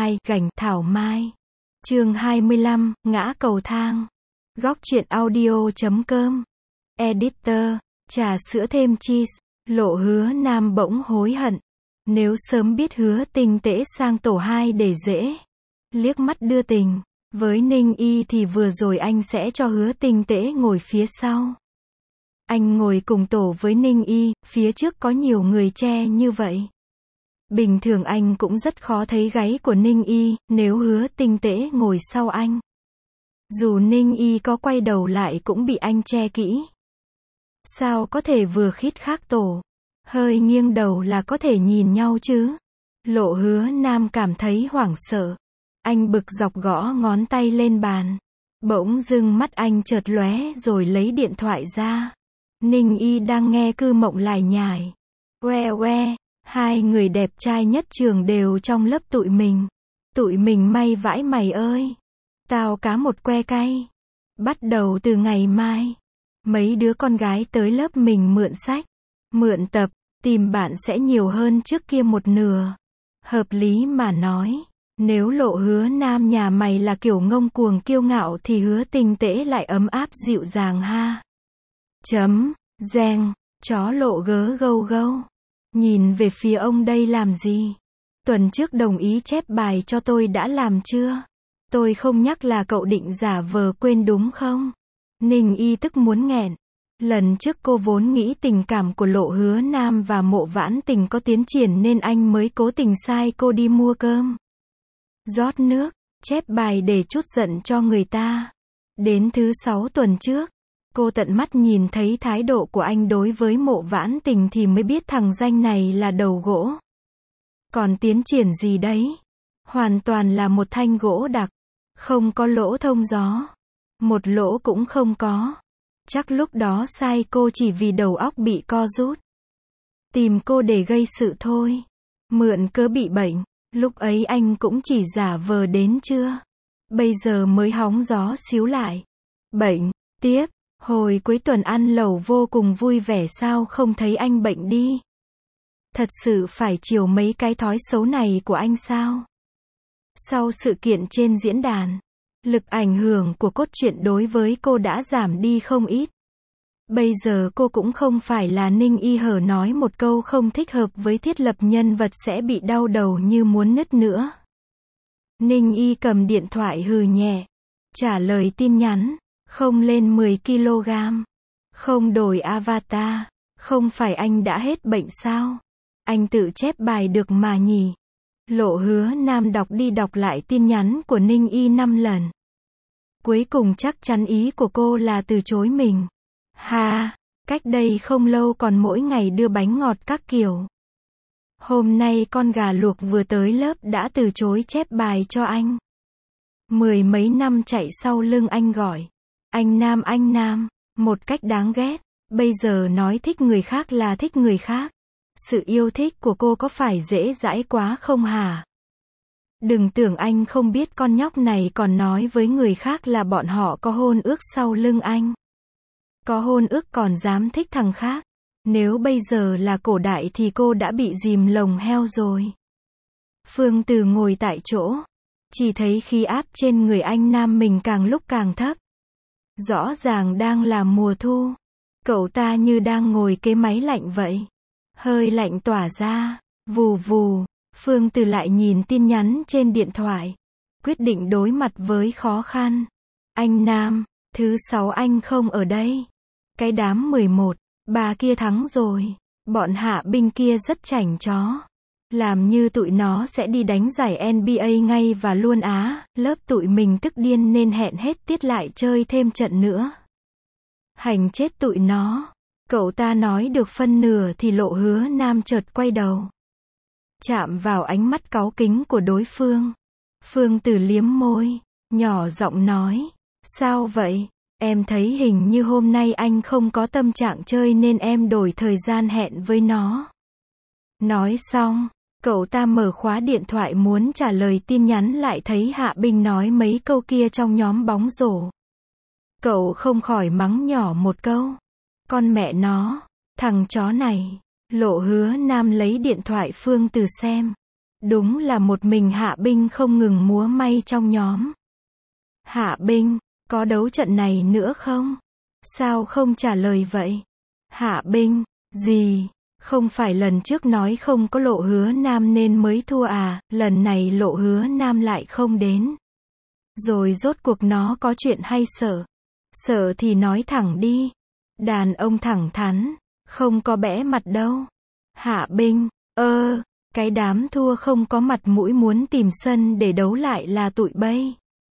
2, gành, thảo mai. Chương 25, ngã cầu thang. Góc truyện audio.com. Editor, trà sữa thêm cheese. Lộ Hứa Nam bỗng hối hận. Nếu sớm biết Hứa Tinh Tễ sang tổ 2 để dễ liếc mắt đưa tình với Ninh Y thì vừa rồi anh sẽ cho Hứa Tinh Tễ ngồi phía sau. Anh ngồi cùng tổ với Ninh Y, phía trước có nhiều người che như vậy. Bình thường anh cũng rất khó thấy gáy của Ninh Y, nếu Hứa Tinh Tễ ngồi sau anh. Dù Ninh Y có quay đầu lại cũng bị anh che kỹ. Sao có thể vừa khít khác tổ, hơi nghiêng đầu là có thể nhìn nhau chứ? Lộ Hứa Nam cảm thấy hoảng sợ. Anh bực dọc gõ ngón tay lên bàn. Bỗng dưng mắt anh chợt lóe rồi lấy điện thoại ra. Ninh Y đang nghe Cư Mộng lải nhải. Oe oe, hai người đẹp trai nhất trường đều trong lớp tụi mình. Tụi mình may vãi mày ơi. Tao cá một que cay. Bắt đầu từ ngày mai, mấy đứa con gái tới lớp mình mượn sách, mượn tập, tìm bạn sẽ nhiều hơn trước kia một nửa. Hợp lý mà nói, nếu Lộ Hứa Nam nhà mày là kiểu ngông cuồng kiêu ngạo thì Hứa Tinh Tễ lại ấm áp dịu dàng ha. Reng, chó Lộ gớ gâu gâu. Nhìn về phía ông đây làm gì? Tuần trước đồng ý chép bài cho tôi đã làm chưa? Tôi không nhắc là cậu định giả vờ quên đúng không? Ninh Y tức muốn nghẹn. Lần trước cô vốn nghĩ tình cảm của Lộ Hứa Nam và Mộ Vãn Tình có tiến triển nên anh mới cố tình sai cô đi mua cơm, rót nước, chép bài để trút giận cho người ta. Đến thứ 6 tuần trước, cô tận mắt nhìn thấy thái độ của anh đối với Mộ Vãn Tình thì mới biết thằng danh này là đầu gỗ. Còn tiến triển gì đấy? Hoàn toàn là một thanh gỗ đặc, không có lỗ thông gió. Một lỗ cũng không có. Chắc lúc đó sai cô chỉ vì đầu óc bị co rút. Tìm cô để gây sự thôi. Mượn cớ bị bệnh. Lúc ấy anh cũng chỉ giả vờ đến chưa. Bây giờ mới hóng gió xíu lại. Bệnh. Tiếp. Hồi cuối tuần ăn lẩu vô cùng vui vẻ sao không thấy anh bệnh đi. Thật sự phải chiều mấy cái thói xấu này của anh sao? Sau sự kiện trên diễn đàn, lực ảnh hưởng của cốt truyện đối với cô đã giảm đi không ít. Bây giờ cô cũng không phải là Ninh Y hở nói một câu không thích hợp với thiết lập nhân vật sẽ bị đau đầu như muốn nứt nữa. Ninh Y cầm điện thoại hừ nhẹ, trả lời tin nhắn, không lên 10 kg, không đổi avatar, không phải anh đã hết bệnh sao? Anh tự chép bài được mà nhỉ? Lộ Hứa Nam đọc đi đọc lại tin nhắn của Ninh Y 5 lần. Cuối cùng chắc chắn ý của cô là từ chối mình. Ha, cách đây không lâu còn mỗi ngày đưa bánh ngọt các kiểu. Hôm nay con gà luộc vừa tới lớp đã từ chối chép bài cho anh. Mười mấy năm chạy sau lưng anh gọi. Anh Nam, một cách đáng ghét. Bây giờ nói thích người khác là thích người khác. Sự yêu thích của cô có phải dễ dãi quá không hả? Đừng tưởng anh không biết con nhóc này còn nói với người khác là bọn họ có hôn ước sau lưng anh. Có hôn ước còn dám thích thằng khác. Nếu bây giờ là cổ đại thì cô đã bị dìm lồng heo rồi. Phương Từ ngồi tại chỗ, chỉ thấy khí áp trên người anh Nam mình càng lúc càng thấp. Rõ ràng đang là mùa thu. Cậu ta như đang ngồi kế máy lạnh vậy. Hơi lạnh tỏa ra, vù vù. Phương Từ lại nhìn tin nhắn trên điện thoại. Quyết định đối mặt với khó khăn. Anh Nam, thứ 6 anh không ở đây. Cái đám 11, bà kia thắng rồi. Bọn hạ binh kia rất chảnh chó. Làm như tụi nó sẽ đi đánh giải NBA ngay và luôn á. Lớp tụi mình tức điên nên hẹn hết tiết lại chơi thêm trận nữa. Hành chết tụi nó. Cậu ta nói được phân nửa thì Lộ Hứa Nam chợt quay đầu, chạm vào ánh mắt cáu kính của đối phương. Phương Từ liếm môi, nhỏ giọng nói, sao vậy? Em thấy hình như hôm nay anh không có tâm trạng chơi nên em đổi thời gian hẹn với nó. Nói xong, cậu ta mở khóa điện thoại muốn trả lời tin nhắn lại thấy Hạ Binh nói mấy câu kia trong nhóm bóng rổ. Cậu không khỏi mắng nhỏ một câu. Con mẹ nó, thằng chó này. Lộ Hứa Nam lấy điện thoại Phương Từ xem. Đúng là một mình Hạ Binh không ngừng múa may trong nhóm. Hạ Binh, có đấu trận này nữa không? Sao không trả lời vậy? Hạ Binh, gì? Không phải lần trước nói không có Lộ Hứa Nam nên mới thua à, lần này Lộ Hứa Nam lại không đến. Rồi rốt cuộc nó có chuyện hay sợ? Sợ thì nói thẳng đi. Đàn ông thẳng thắn, không có bẽ mặt đâu. Hạ Binh, cái đám thua không có mặt mũi muốn tìm sân để đấu lại là tụi bay.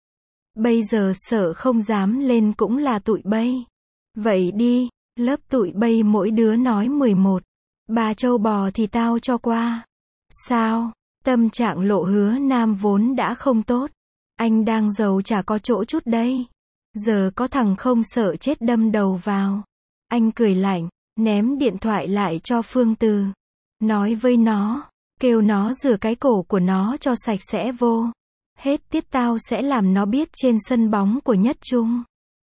Bây giờ sợ không dám lên cũng là tụi bay. Vậy đi, lớp tụi bay mỗi đứa nói 11. 3 trâu bò thì tao cho qua. Sao? Tâm trạng Lộ Hứa Nam vốn đã không tốt. Anh đang giàu chả có chỗ chút đây. Giờ có thằng không sợ chết đâm đầu vào. Anh cười lạnh, ném điện thoại lại cho Phương Từ. Nói với nó, kêu nó rửa cái cổ của nó cho sạch sẽ vô. Hết tiết tao sẽ làm nó biết trên sân bóng của Nhất Trung.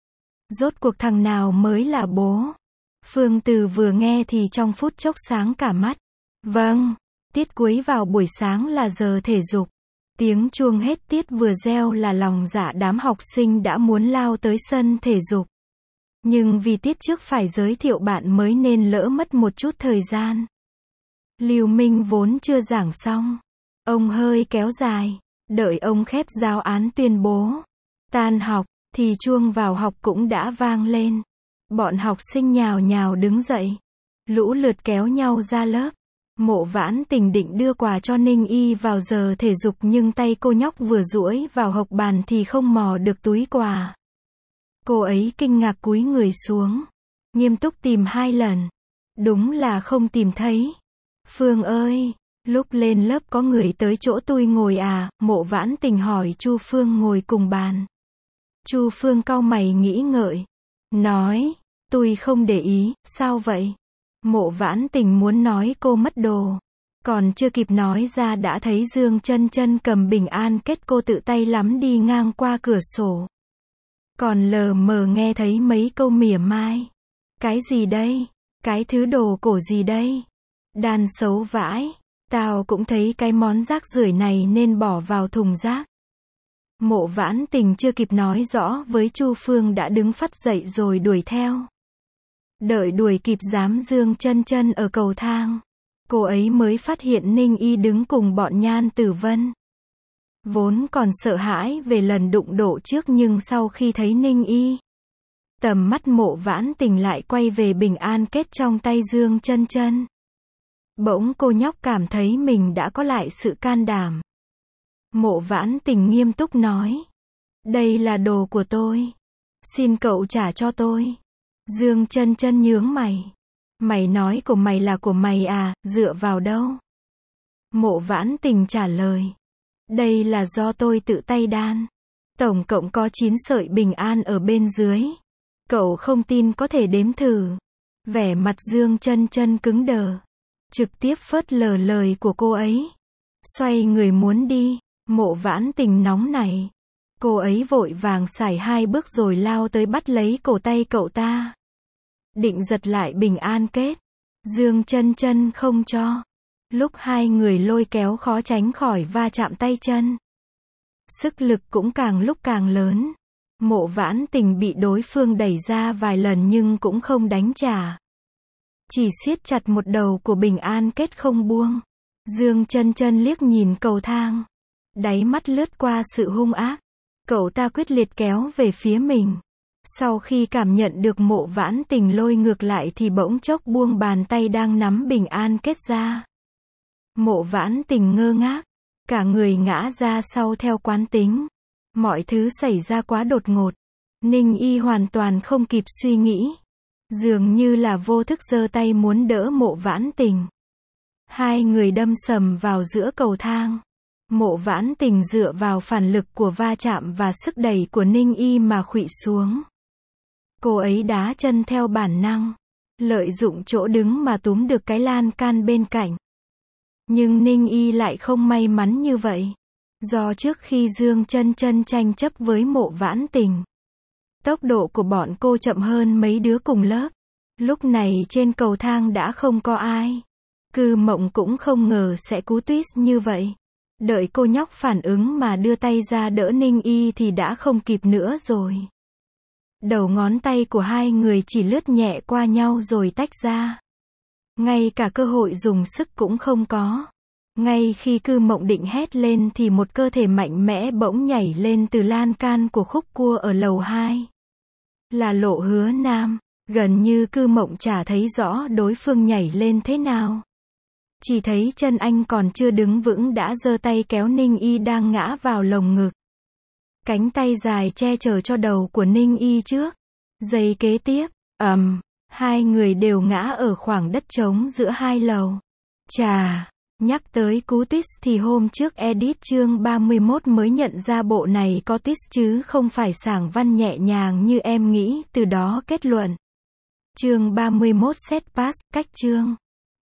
Rốt cuộc thằng nào mới là bố? Phương Từ vừa nghe thì trong phút chốc sáng cả mắt. Vâng, tiết cuối vào buổi sáng là giờ thể dục. Tiếng chuông hết tiết vừa reo là lòng dạ đám học sinh đã muốn lao tới sân thể dục. Nhưng vì tiết trước phải giới thiệu bạn mới nên lỡ mất một chút thời gian. Lưu Minh vốn chưa giảng xong. Ông hơi kéo dài, đợi ông khép giáo án tuyên bố. Tan học, thì chuông vào học cũng đã vang lên. Bọn học sinh nhào nhào đứng dậy. Lũ lượt kéo nhau ra lớp. Mộ Vãn Tình định đưa quà cho Ninh Y vào giờ thể dục nhưng tay cô nhóc vừa duỗi vào hộc bàn thì không mò được túi quà. Cô ấy kinh ngạc cúi người xuống. Nghiêm túc tìm 2 lần. Đúng là không tìm thấy. Phương ơi, lúc lên lớp có người tới chỗ tôi ngồi à? Mộ Vãn Tình hỏi Chu Phương ngồi cùng bàn. Chu Phương cau mày nghĩ ngợi. Nói, tôi không để ý, sao vậy? Mộ Vãn Tình muốn nói cô mất đồ. Còn chưa kịp nói ra đã thấy Dương Chân Chân cầm bình an kết cô tự tay lắm đi ngang qua cửa sổ. Còn lờ mờ nghe thấy mấy câu mỉa mai. Cái gì đây? Cái thứ đồ cổ gì đây? Đàn xấu vãi. Tao cũng thấy cái món rác rưởi này nên bỏ vào thùng rác. Mộ Vãn Tình chưa kịp nói rõ với Chu Phương đã đứng phắt dậy rồi đuổi theo. Đợi đuổi kịp dám Dương Chân Chân ở cầu thang. Cô ấy mới phát hiện Ninh Y đứng cùng bọn Nhan Tử Vân. Vốn còn sợ hãi về lần đụng độ trước nhưng sau khi thấy Ninh Y, tầm mắt Mộ Vãn Tình lại quay về bình an kết trong tay Dương Chân Chân. Bỗng cô nhóc cảm thấy mình đã có lại sự can đảm. Mộ Vãn Tình nghiêm túc nói. Đây là đồ của tôi. Xin cậu trả cho tôi. Dương Chân Chân nhướng mày. Mày nói của mày là của mày à, dựa vào đâu? Mộ Vãn Tình trả lời. Đây là do tôi tự tay đan. Tổng cộng có 9 sợi bình an ở bên dưới. Cậu không tin có thể đếm thử. Vẻ mặt Dương Chân Chân cứng đờ. Trực tiếp phớt lờ lời của cô ấy. Xoay người muốn đi. Mộ Vãn Tình nóng nảy. Cô ấy vội vàng sải 2 bước rồi lao tới bắt lấy cổ tay cậu ta. Định giật lại bình an kết. Dương Chân Chân không cho. Lúc 2 người lôi kéo khó tránh khỏi va chạm tay chân. Sức lực cũng càng lúc càng lớn. Mộ Vãn Tình bị đối phương đẩy ra vài lần nhưng cũng không đánh trả. Chỉ siết chặt một đầu của bình an kết không buông. Dương Chân Chân liếc nhìn cầu thang. Đáy mắt lướt qua sự hung ác. Cậu ta quyết liệt kéo về phía mình. Sau khi cảm nhận được Mộ Vãn Tình lôi ngược lại thì bỗng chốc buông bàn tay đang nắm bình an kết ra. Mộ Vãn Tình ngơ ngác. Cả người ngã ra sau theo quán tính. Mọi thứ xảy ra quá đột ngột. Ninh Y hoàn toàn không kịp suy nghĩ. Dường như là vô thức giơ tay muốn đỡ Mộ Vãn Tình. 2 người đâm sầm vào giữa cầu thang. Mộ Vãn Tình dựa vào phản lực của va chạm và sức đẩy của Ninh Y mà khuỵu xuống. Cô ấy đá chân theo bản năng. Lợi dụng chỗ đứng mà túm được cái lan can bên cạnh. Nhưng Ninh Y lại không may mắn như vậy. Do trước khi Dương Chân Chân tranh chấp với Mộ Vãn Tình, tốc độ của bọn cô chậm hơn mấy đứa cùng lớp. Lúc này trên cầu thang đã không có ai. Cư Mộng cũng không ngờ sẽ cú twist như vậy. Đợi cô nhóc phản ứng mà đưa tay ra đỡ Ninh Y thì đã không kịp nữa rồi. Đầu ngón tay của hai người chỉ lướt nhẹ qua nhau rồi tách ra. Ngay cả cơ hội dùng sức cũng không có. Ngay khi Cư Mộng định hét lên thì một cơ thể mạnh mẽ bỗng nhảy lên từ lan can của khúc cua ở lầu 2. Là Lộ Hứa Nam. Gần như Cư Mộng chả thấy rõ đối phương nhảy lên thế nào. Chỉ thấy chân anh còn chưa đứng vững đã giơ tay kéo Ninh Y đang ngã vào lồng ngực. Cánh tay dài che chở cho đầu của Ninh Y trước. Giây kế tiếp, hai người đều ngã ở khoảng đất trống giữa hai lầu. Chà, nhắc tới cú twist thì hôm trước edit chương 31 mới nhận ra bộ này có twist chứ không phải sảng văn nhẹ nhàng như em nghĩ, từ đó kết luận. Chương 31 set pass, cách chương